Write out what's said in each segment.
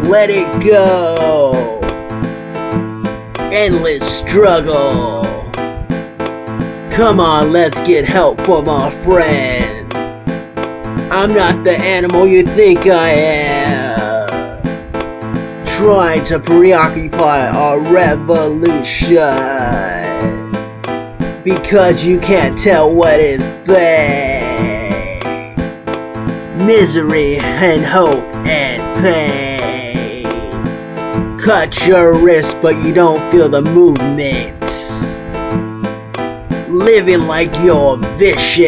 Let it go. Endless struggle. Come on, let's get help from our friend. I'm not the animal you think I am, trying to preoccupy our revolution, because you can't tell what is there. Misery and hope and pain. Cut your wrist but you don't feel the movement. Living like you're vicious.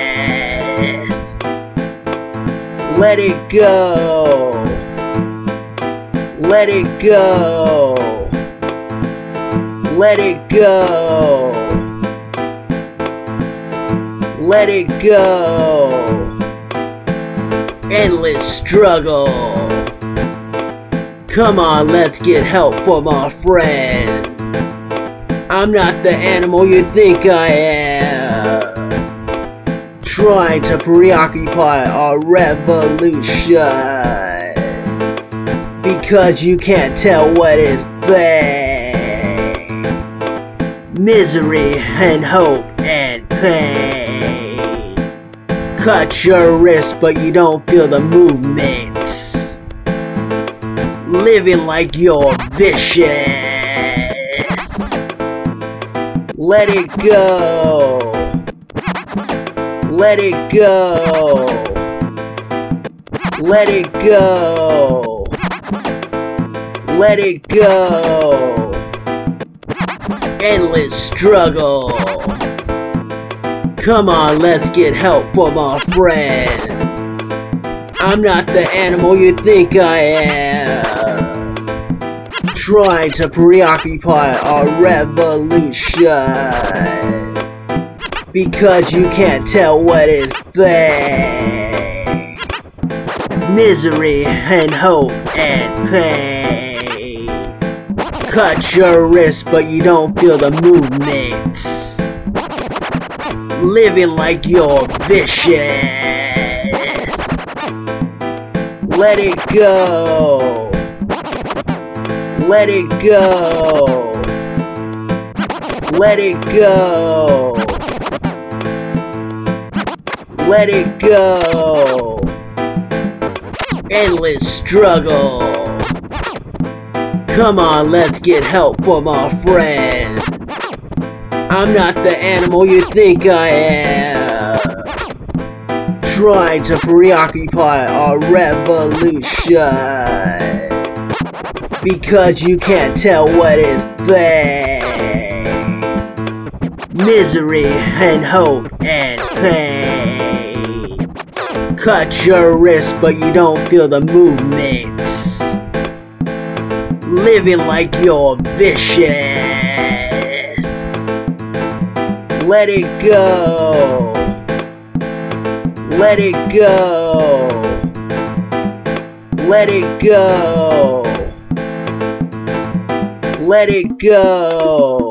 Let it go. Let it go. Let it go. Let it go. Endless struggle. Come on, let's get help from our friend. I'm not the animal you think I am, trying to preoccupy our revolution, because you can't tell what is there. Misery and hope and pain. Cut your wrist but you don't feel the movement. Living like you're vicious. Let it go. Let it go. Let it go. Let it go. Endless struggle. Come on, let's get help from our friend. I'm not the animal you think I am, trying to preoccupy our revolution, because you can't tell what is there. Misery and hope and pain. Cut your wrist but you don't feel the movement. Living like you're vicious. Let it go. Let it go. Let it go. Let it go. Endless struggle. Come on, let's get help from our friend. I'm not the animal you think I am, trying to preoccupy our revolution, because you can't tell what is there. Misery and hope and pain. Cut your wrist but you don't feel the movement. Living like you're vicious. Let it go. Let it go. Let it go. Let it go.